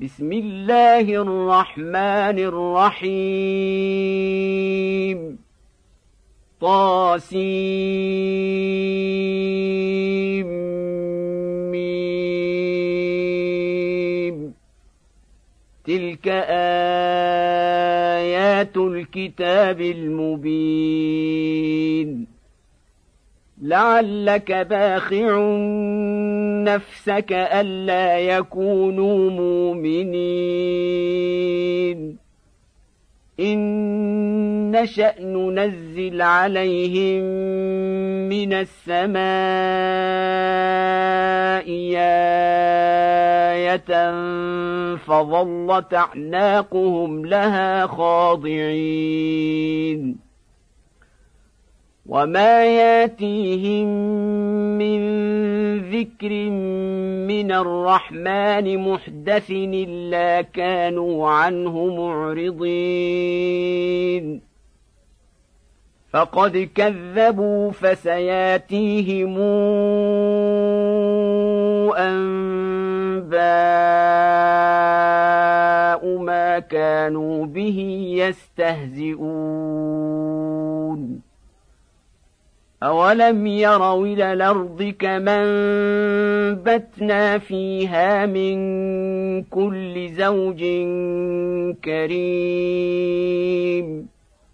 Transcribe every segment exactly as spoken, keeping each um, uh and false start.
بسم الله الرحمن الرحيم طاسيم تلك آيات الكتاب المبين لعلك باخع نفسك ألا يكونوا مؤمنين إن نشأ ننزل عليهم من السماء آية فظلت أعناقهم لها خاضعين وما ياتيهم من ذكر من الرحمن محدث إلا كانوا عنه معرضين فقد كذبوا فسياتيهم أنباء ما كانوا به يستهزئون أولم يروا إلى الأرض كما أنبتنا فيها من كل زوج كريم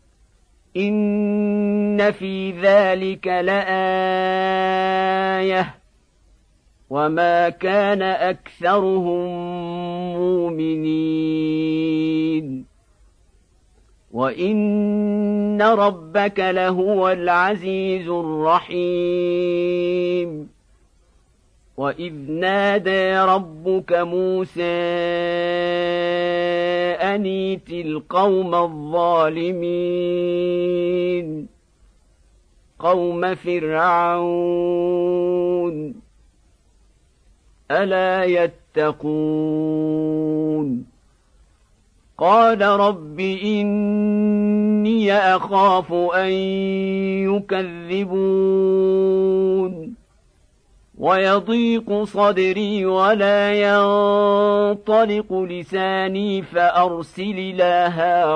إن في ذلك لآية وما كان أكثرهم مؤمنين وإن ربك لهو العزيز الرحيم وإذ نادى ربك موسى أن ائت القوم الظالمين قوم فرعون ألا يتقون قال رب إني أخاف أن يكذبون ويضيق صدري ولا ينطلق لساني فأرسل إلى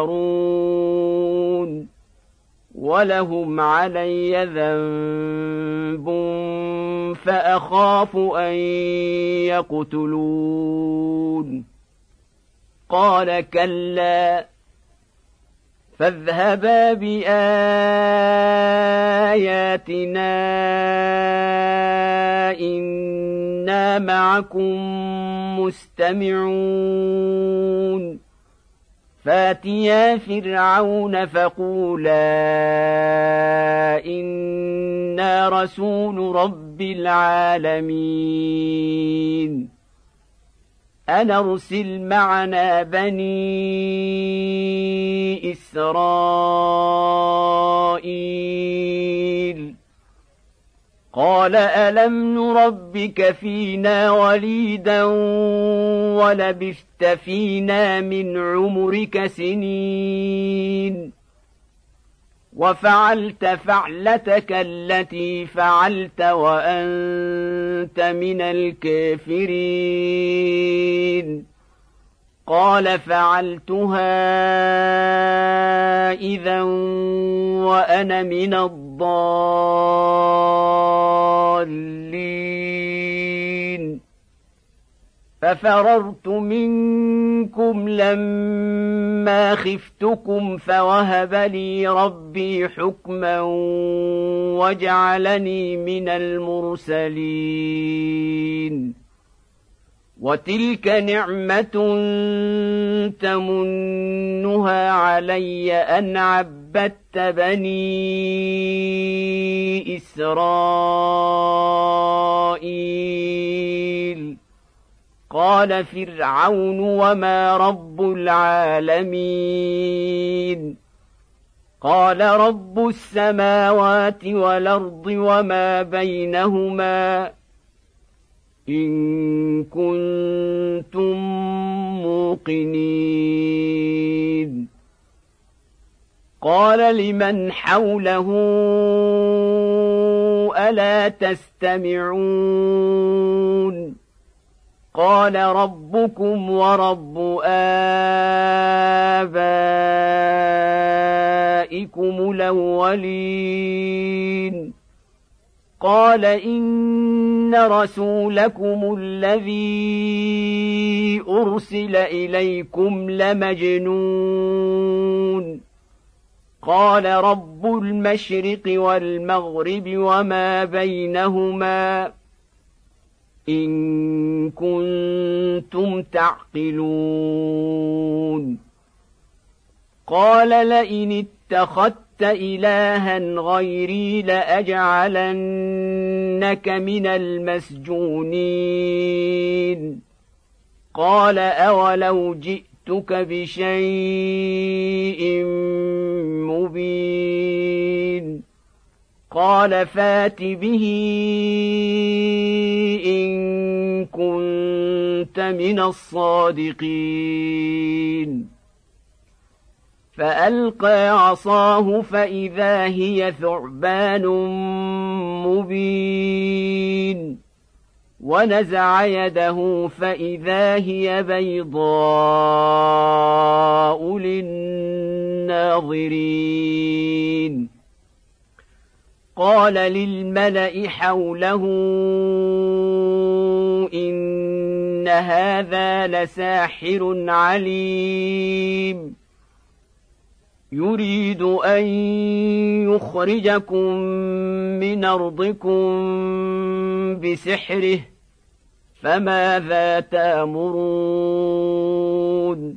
هارون ولهم علي ذنب فأخاف أن يقتلون قال كلا فاذهبا بآياتنا إنا معكم مستمعون فاتيا فرعون فقولا إنا رسول رب العالمين أن أرسل معنا بني إسرائيل قال ألم نربك فينا وليدا ولبثت فينا من عمرك سنين وفعلت فعلتك التي فعلت وأنت من الكافرين قال فعلتها إذا وأنا من الضالين ففررت منكم لما خفتكم فوهب لي ربي حكما وجعلني من المرسلين وتلك نعمة تمنها علي أن عبدت بني إسرائيل قال فرعون وما رب العالمين قال رب السماوات والأرض وما بينهما إن كنتم موقنين قال لمن حوله ألا تستمعون قال ربكم ورب آبائكم الأولين قال إن رسولكم الذي أرسل إليكم لمجنون قال رب المشرق والمغرب وما بينهما إن كنتم تعقلون قال لئن اتخذت إلها غيري لأجعلنك من المسجونين قال أولو جئتك بشيء مبين قال فات به إن كنت من الصادقين فألقى عصاه فإذا هي ثعبان مبين ونزع يده فإذا هي بيضاء للناظرين قال للملأ حوله إن هذا لساحر عليم يريد أن يخرجكم من أرضكم بسحره فماذا تأمرون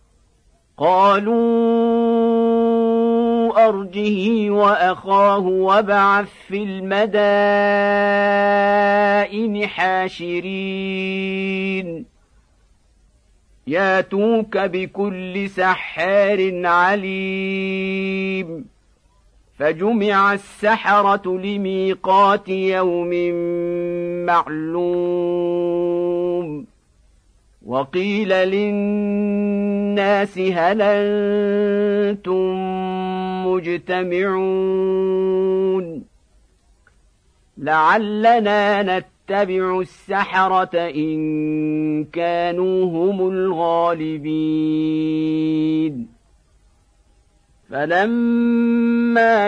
قالوا أرجه وأخاه وابعث في المدائن حاشرين ياتوك بكل سحار عليم فجمع السحرة لميقات يوم معلوم وقيل للناس هل أنتم مجتمعون لعلنا نتبع السحرة إن كانوا هم الغالبين فلما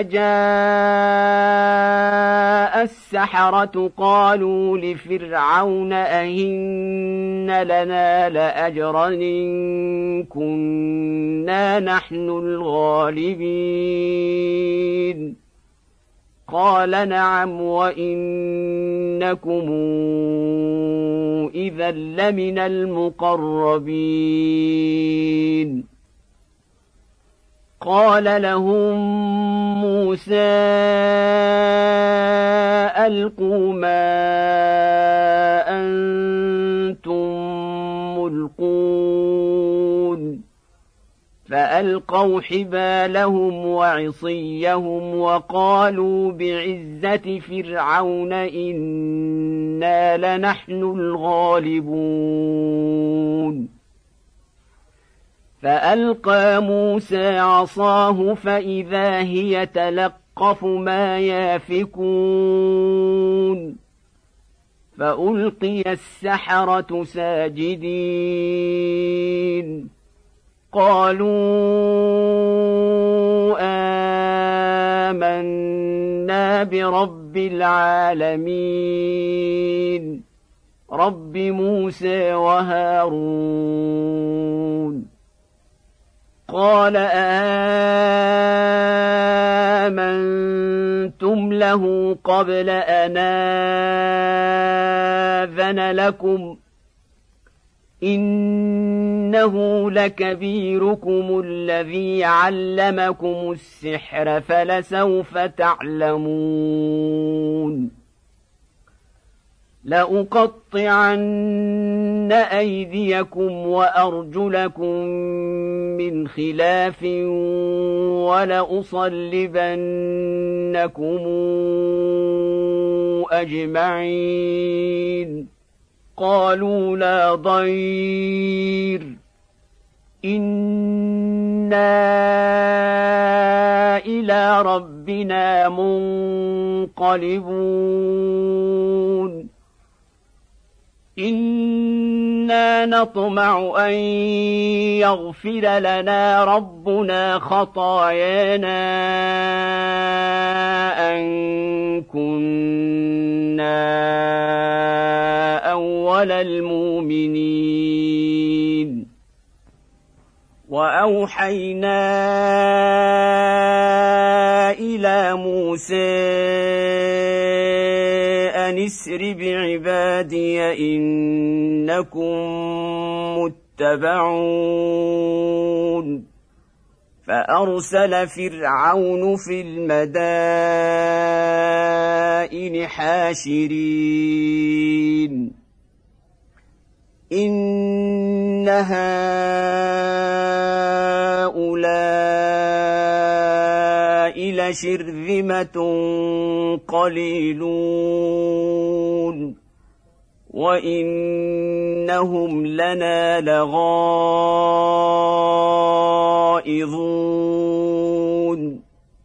جاء السحرة قالوا لفرعون أئن لنا لأجرا إن كنا نحن الغالبين قال نعم وإنكم إذا لمن المقربين قال لهم موسى ألقوا ما أنتم ملقون فألقوا حبالهم وعصيهم وقالوا بعزة فرعون إنا لنحن الغالبون فألقى موسى عصاه فإذا هي تلقف ما يافكون فألقي السحرة ساجدين قالوا آمنا برب العالمين رب موسى وهارون قال آمنتم له قبل أن آذن لكم إنه لكبيركم الذي علمكم السحر فلسوف تعلمون لأقطعن أيديكم وأرجلكم من خلاف ولأصلبنكم أجمعين قالوا لا ضير إنا إلى ربنا منقلبون إن إنا نطمع أن يغفر لنا ربنا خطايانا أن كنا أول المؤمنين وأوحينا إلى موسى أن اسر بعبادي إنكم متبعون فأرسل فرعون في المدائن حاشرين إن هؤلاء لشرذمة قليلون وإنهم لنا لغائظون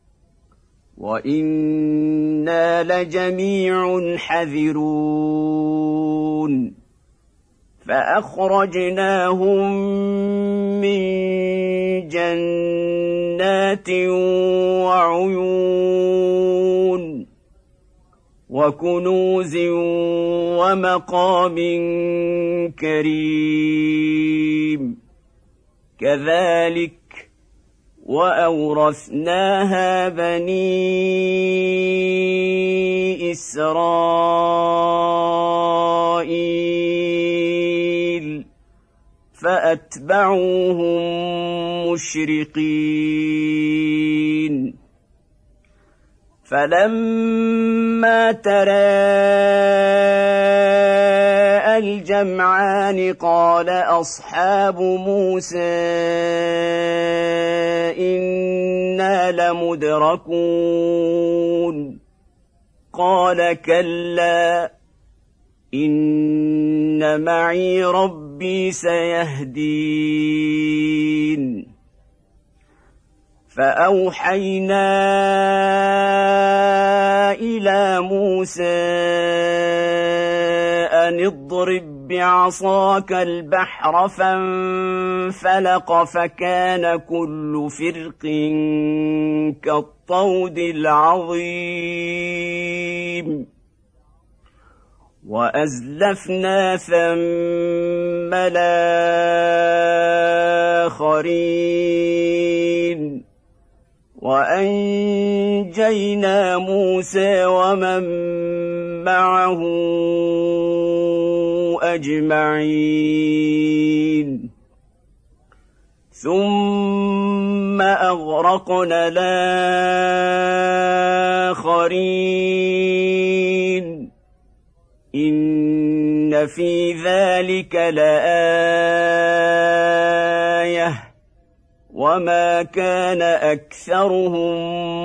وإنا لجميع حذرون فأخرجناهم من جنات وعيون وكنوز ومقام كريم كذلك وأورثناها بني إسرائيل فأتبعوهم مشرقين فلما تراءى الجمعان قال أصحاب موسى إنا لمدركون قال كلا إن معي ربي سيهدين فأوحينا إلى موسى أن اضرب بعصاك البحر فانفلق فكان كل فرق كالطود العظيم وأزلفنا ثم الآخرين وأنجينا موسى ومن معه أجمعين ثم أغرقنا الآخرين إن في ذلك لآية وما كان أكثرهم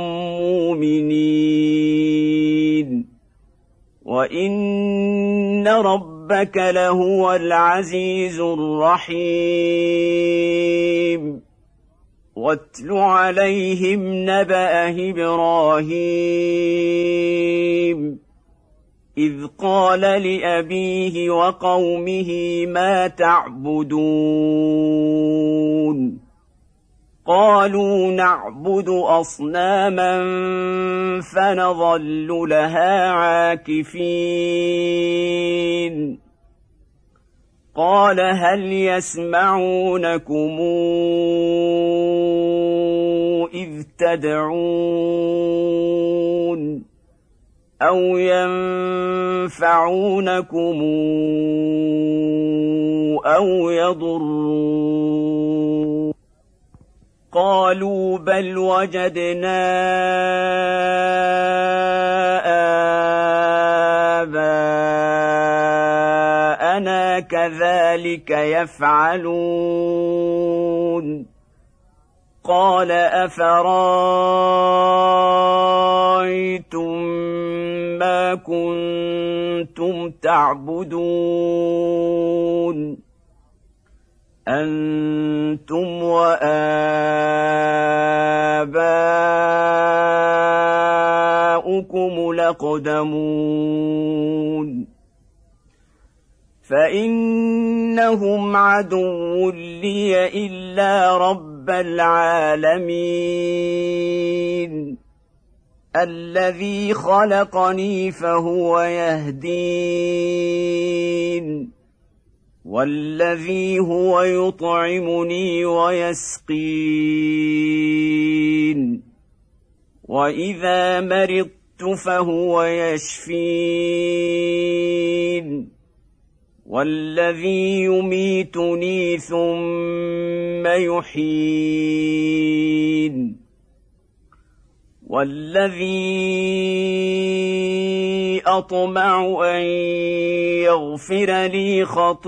مؤمنين وإن ربك لهو العزيز الرحيم واتل عليهم نبأ إبراهيم إذ قال لأبيه وقومه ما تعبدون قالوا نعبد أصناما فنظل لها عاكفين قال هل يسمعونكم إذ تدعون أو ينفعونكم أو يضرون قالوا بل وجدنا آباءنا كذلك يفعلون قال أفرأيتم ما كنتم تعبدون أنتم وآباؤكم الأقدمون فإن إنهم عدو لي إلا رب العالمين الذي خلقني فهو يهدين والذي هو يطعمني ويسقين وإذا مرضت فهو يشفين والذي يميتني ثم يحيين والذي أطمع أن يغفر لي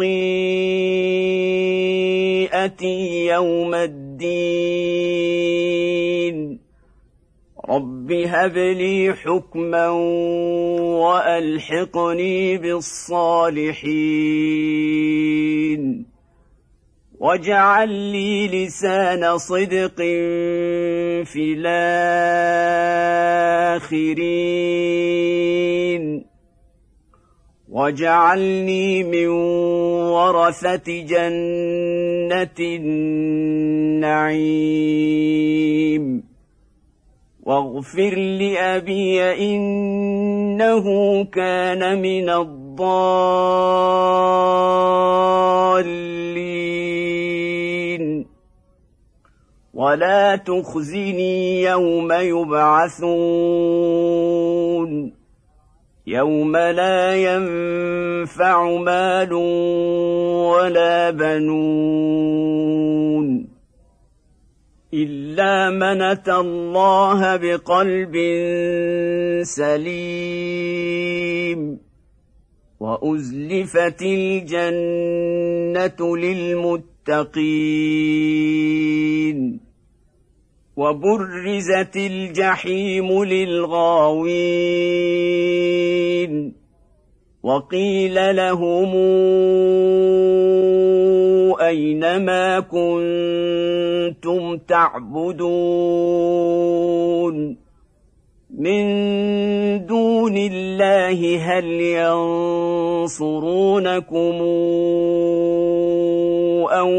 خطيئتي يوم الدين رب هب لي حكما وألحقني بالصالحين واجعل لي لسان صدق في الآخرين واجعلني من ورثة جنة النعيم واغفر لأبي إنه كان من الضالين ولا تخزني يوم يبعثون يوم لا ينفع مال ولا بنون إلا من أتى الله بقلب سليم وأزلفت الجنة للمتقين وبرزت الجحيم للغاوين وقيل لهم أين ما كنتم تعبدون من دون الله هل ينصرونكم أو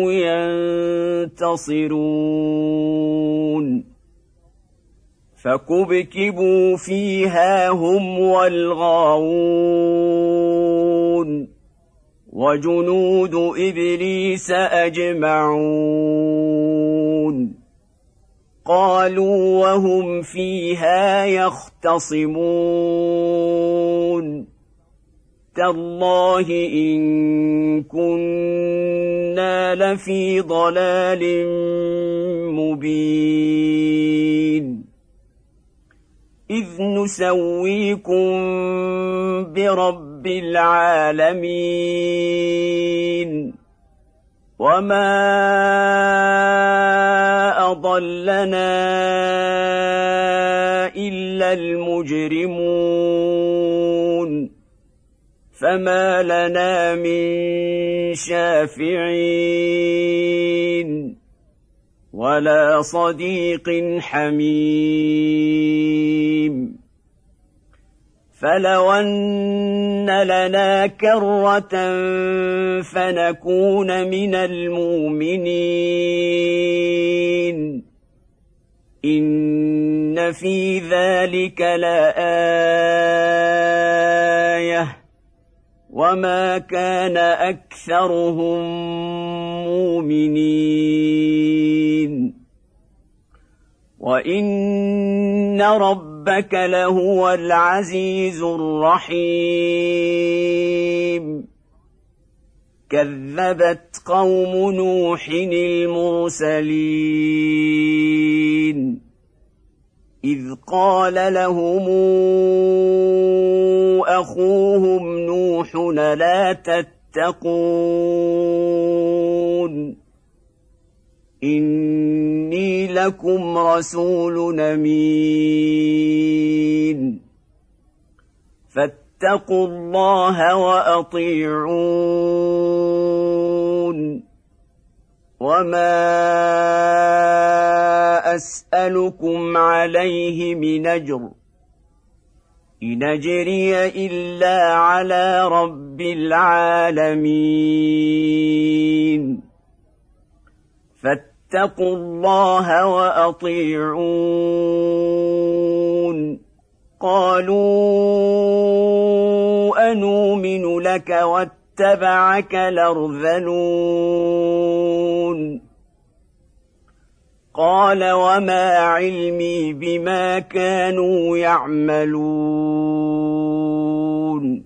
ينتصرون فكبكبوا فيها هم والغاوون وجنود إبليس أجمعون قالوا وهم فيها يختصمون تالله إن كنا لفي ضلال مبين إذ نسويكم برب العالمين وما أضلنا إلا المجرمون فما لنا من شافعين ولا صديق حميم فلو أن لنا كرة فنكون من المؤمنين إن في ذلك لآية وما كان أكثرهم مؤمنين وإن ربك لهو العزيز الرحيم كذبت قوم نوح المرسلين إذ قال لهم أخوهم نوح لا تتقون إني لكم رسول أمين فاتقوا الله وأطيعون وما أسألكم عليه من أجر إن أجري إلا على رب العالمين فاتقوا الله وأطيعون قالوا أنؤمن لك واتبعك الأرذلون قال وما علمي بما كانوا يعملون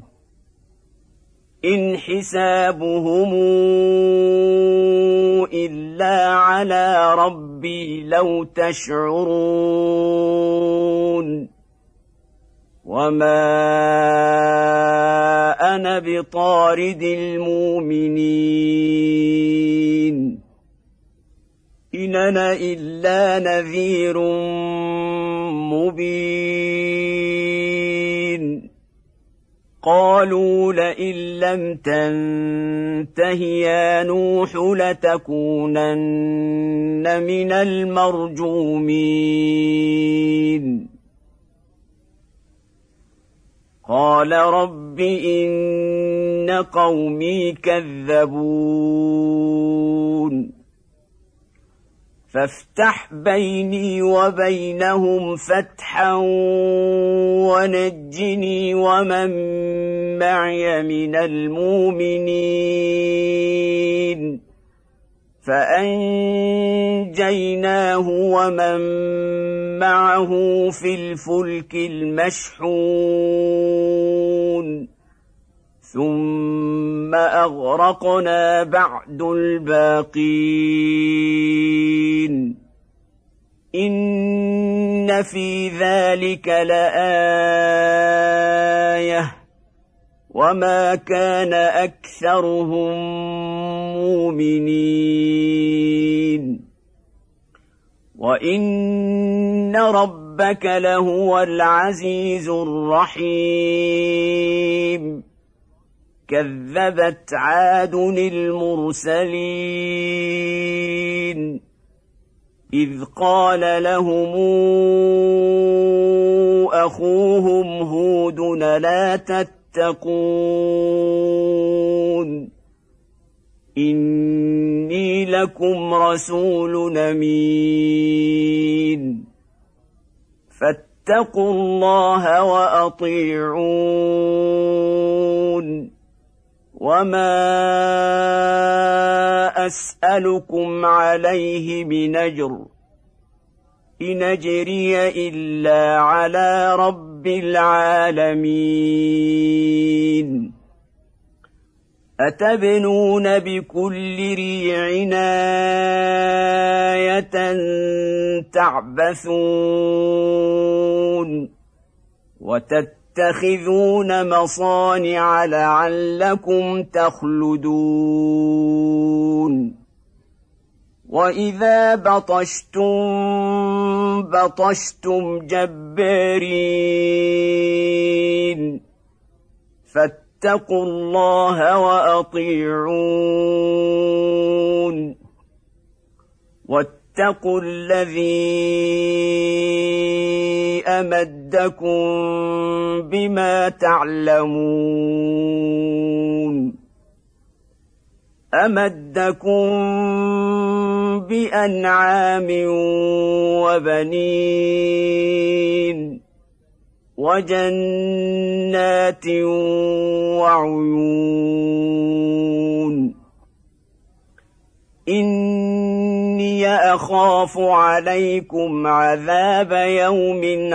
إن حسابهم إلا على ربي لو تشعرون وما أنا بطارد المؤمنين إن أنا إلا نذير مبين قالوا لئن لم تنته يا نوح لتكونن من المرجومين قال رب إن قومي كذبون فافتح بيني وبينهم فتحا ونجني ومن معي من المؤمنين فأنجيناه ومن معه في الفلك المشحون ثم أغرقنا بعد الباقين إن في ذلك لآية وما كان أكثرهم مؤمنين وإن ربك لهو العزيز الرحيم كذبت عاد المرسلين إذ قال لهم أخوهم هود لا تتقون إني لكم رسول أمين فاتقوا الله وأطيعون وما أسألكم عليه من أجر إن أجري إلا على رب العالمين أتبنون بكل ريع آية تعبثون وتتخذون مصانع لعلكم تخلدون وإذا بطشتم بطشتم جبارين فاتقوا الله وأطيعون واتقوا الذي أمدكم بما تعلمون أمدكم بأنعام وبنين وجنات وعيون إني أخاف عليكم عذاب يوم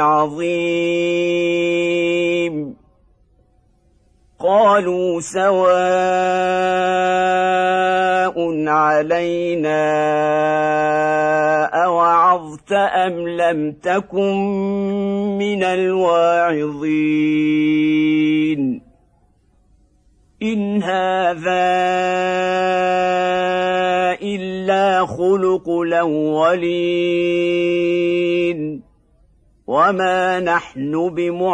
عظيم قالوا سواء علينا أوعظت أم لم تكن من الواعظين إن هذا إلا خلق الأولين وما نحن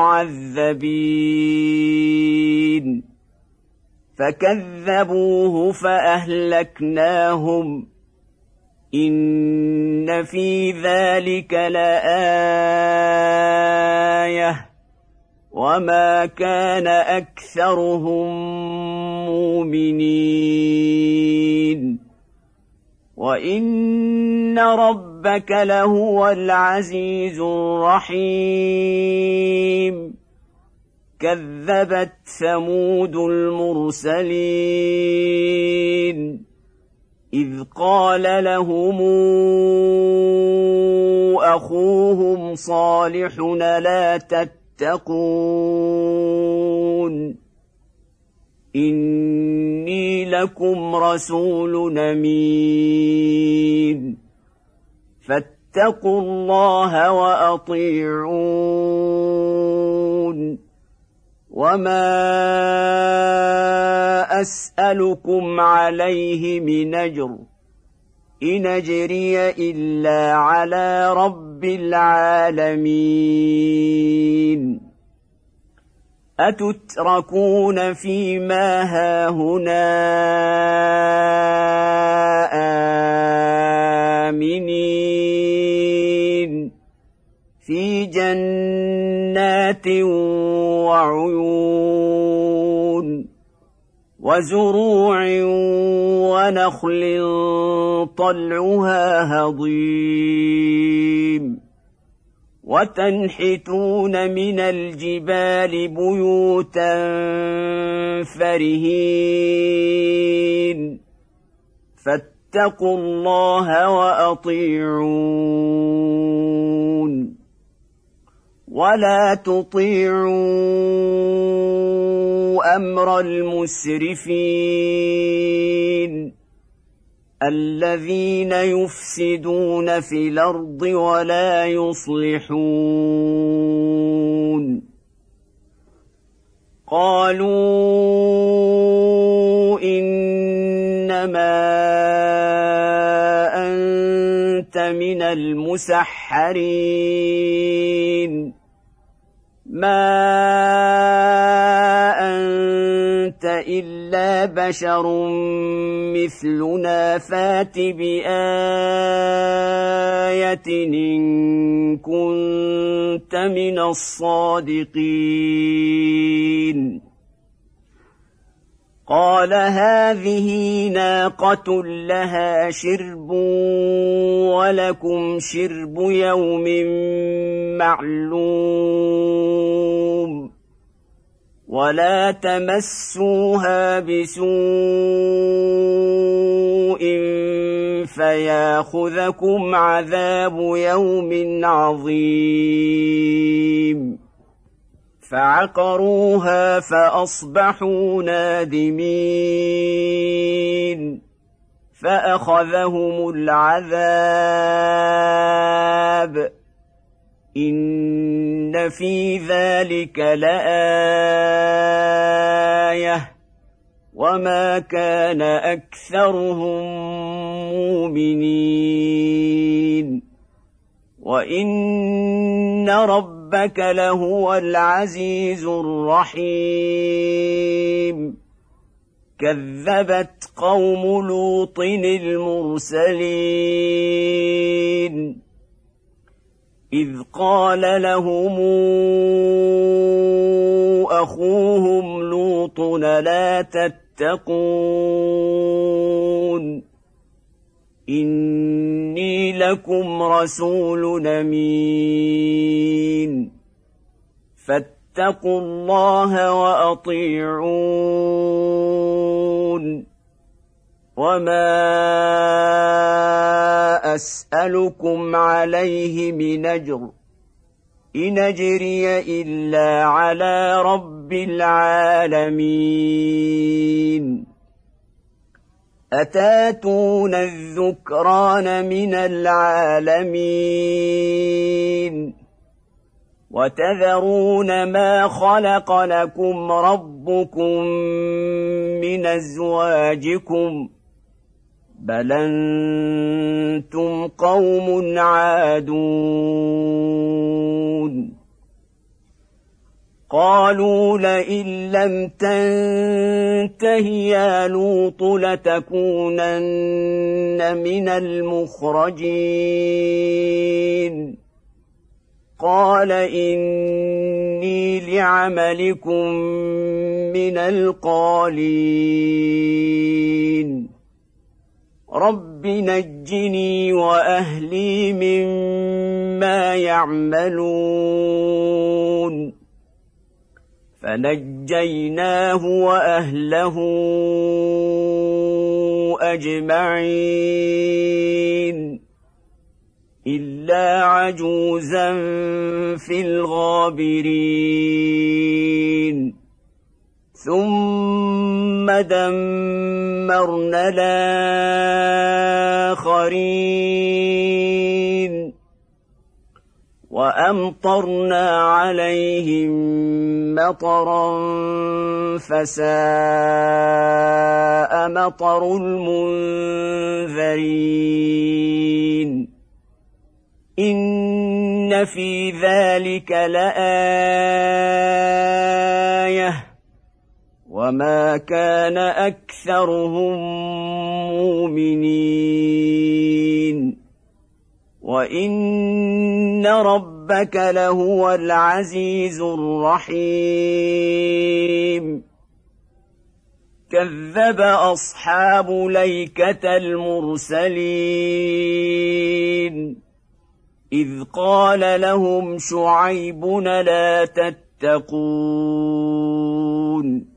بمعذبين فكذبوه فأهلكناهم إن في ذلك لآية وما كان أكثرهم مؤمنين وإن ربك لهو العزيز الرحيم كذبت ثمود المرسلين إذ قال لهم أخوهم صالح لا تتقون إني لكم رسول أمين فاتقوا الله وأطيعون وما أسألكم عليه من أجر إن أجري إلا على رب العالمين أتتركون فيما هاهنا آمنين في جنات وعيون وزروع ونخل طلعها هضيم وتنحتون من الجبال بيوتا فرهين فاتقوا الله وأطيعون ولا تطيعوا أمر المسرفين الذين يفسدون في الأرض ولا يصلحون قالوا إنما أنت من المسحرين ما أنت إلا بشر مثلنا فات بآية إن كنت من الصادقين قال هذه ناقة لها شرب ولكم شرب يوم معلوم ولا تمسوها بسوء فياخذكم عذاب يوم عظيم فعقروها فأصبحوا نادمين فأخذهم العذاب إن في ذلك لآية وما كان أكثرهم مؤمنين وإن ربك لهو العزيز الرحيم كذبت قوم لوط المرسلين إذ قال لهم أخوهم لوط لا تتقون إني لكم رسول أمين فاتقوا الله وأطيعون وما أسألكم عليه من أجر إن أجري إلا على رب العالمين أتاتون الذكران من العالمين وتذرون ما خلق لكم ربكم من أزواجكم بل أنتم قوم عادون قالوا لئن لم تنته يا لوط لتكونن من المخرجين قال إني لعملكم من القالين رب نجني وأهلي مما يعملون فنجيناه وأهله أجمعين إلا عجوزا في الغابرين ثم دمرنا الآخرين وأمطرنا عليهم مطرا فساء مطر المنذرين إن في ذلك لآية وما كان أكثرهم مؤمنين وإن ربك لهو العزيز الرحيم كذب أصحاب ليكة المرسلين إذ قال لهم شعيب لا تتقون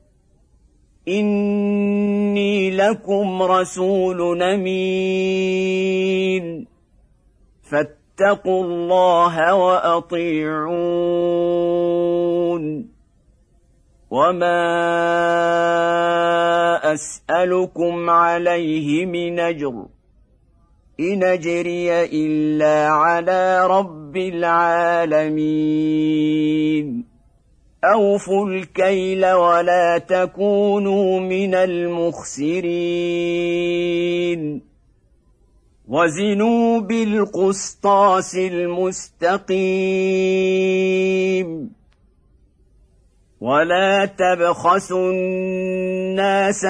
إني لكم رسول أمين فاتقوا الله وأطيعون وما أسألكم عليه من أجر إن أجري إلا على رب العالمين أوفوا الكيل ولا تكونوا من المخسرين وزنوا بالقسطاس المستقيم ولا تبخسوا الناس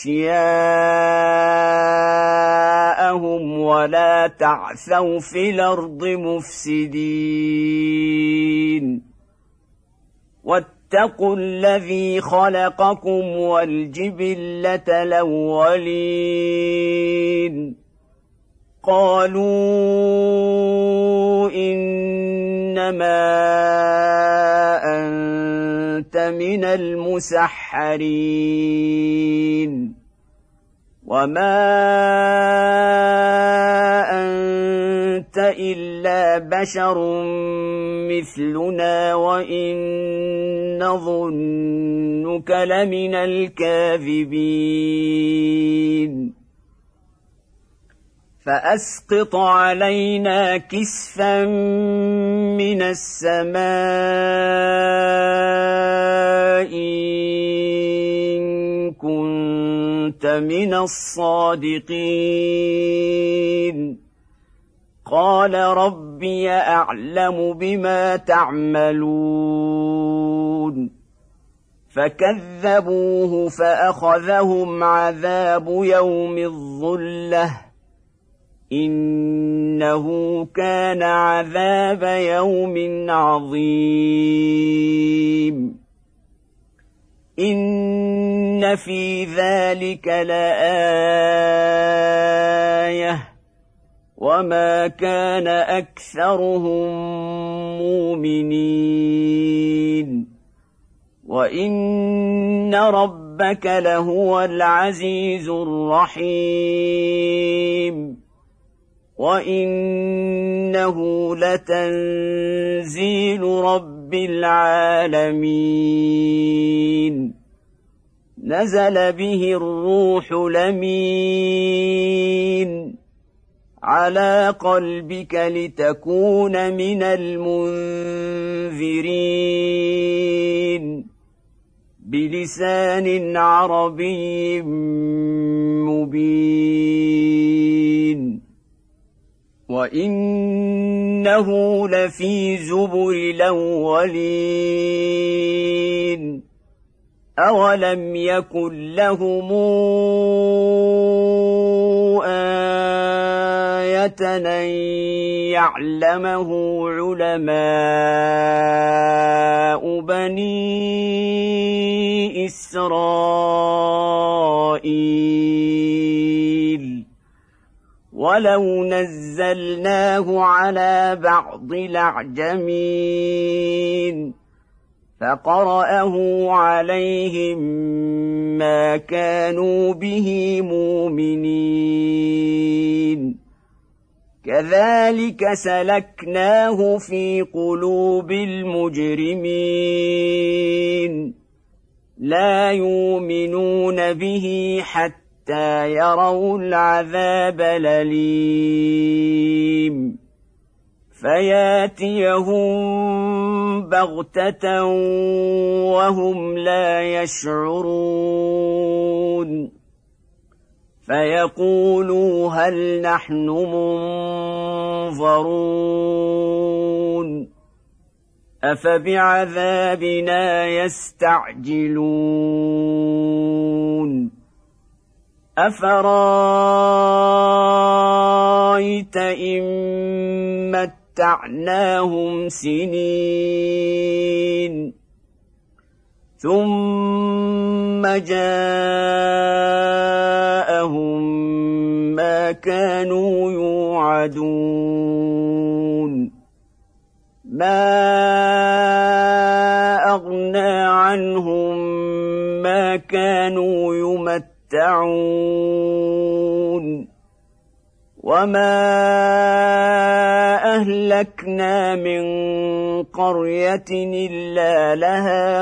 أشياءهم ولا تعثوا في الأرض مفسدين واتقوا الذي خلقكم والجبلة الأولين قالوا إنما أنت من المسحرين وما أنت إلا بشر مثلنا وإن نظنك لمن الكاذبين فأسقط علينا كسفا من السماء إن كنت من الصادقين قال ربي أعلم بما تعملون فكذبوه فأخذهم عذاب يوم الظلة إنه كان عذاب يوم عظيم إن في ذلك لآية وما كان أكثرهم مؤمنين وإن ربك لهو العزيز الرحيم وإنه لتنزيل رب العالمين نزل به الروح الأمين على قلبك لتكون من المنذرين بلسان عربي مبين وإنه لفي زبر الأولين أولم يكن لهم آية أن يعلمه علماء بني إسرائيل ولو نزلناه على بعض الأعجمين فقرأه عليهم ما كانوا به مؤمنين كذلك سلكناه في قلوب المجرمين لا يؤمنون به حتى يروا العذاب الأليم فياتيهم بغتة وهم لا يشعرون فيقولوا هل نحن منظرون أفبعذابنا يستعجلون أفرأيت إن متعناهم سنين ثم جاءهم ما كانوا يوعدون ما أغنى عنهم ما كانوا يمتعون وما أهلكنا من قرية إلا لها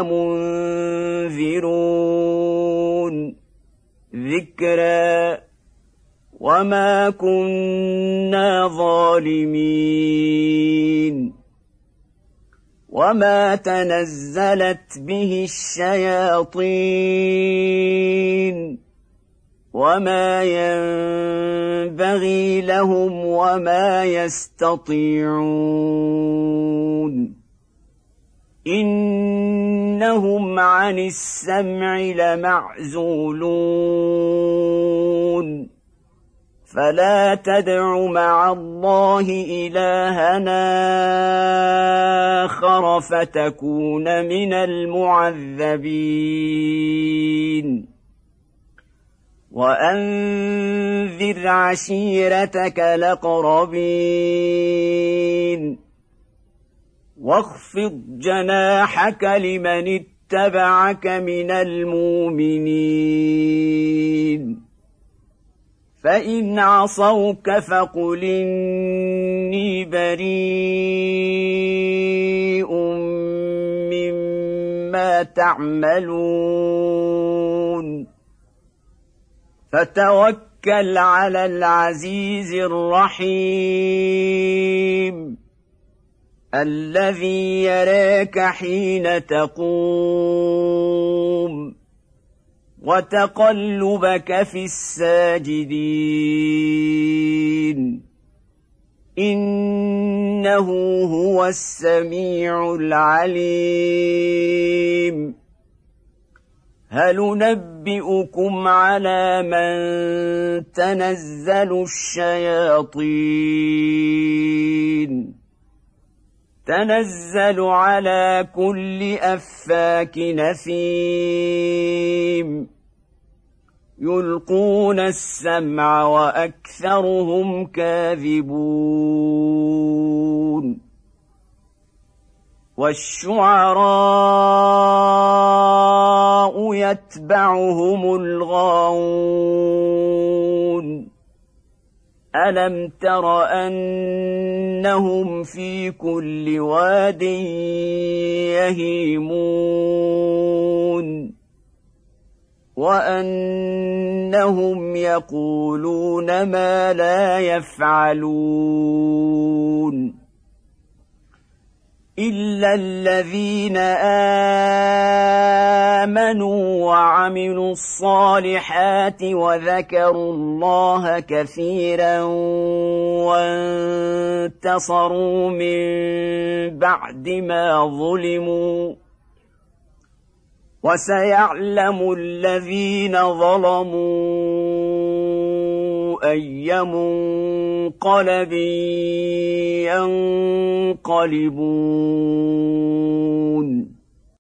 منذرون ذكرى وما كنا ظالمين وما تنزلت به الشياطين وما ينبغي لهم وما يستطيعون إنهم عن السمع لمعزولون فلا تدع مع الله إلهنا آخر فتكون من المعذبين وأنذر عشيرتك الأقربين واخفض جناحك لمن اتبعك من المؤمنين فإن عصوك فقل إني بريء مما تعملون فتوكل على العزيز الرحيم الذي يراك حين تقوم وتقلبك في الساجدين إنه هو السميع العليم هل ننبئكم على من تنزل الشياطين تنزل على كل أفاك نثيم يلقون السمع وأكثرهم كاذبون والشعراء يتبعهم الغاوون ألم تر أنهم في كل واد يهيمون وأنهم يقولون ما لا يفعلون إلا الذين آمنوا وعملوا الصالحات وذكروا الله كثيرا وانتصروا من بعد ما ظلموا وسيعلم الذين ظلموا أي منقلب ينقلبون.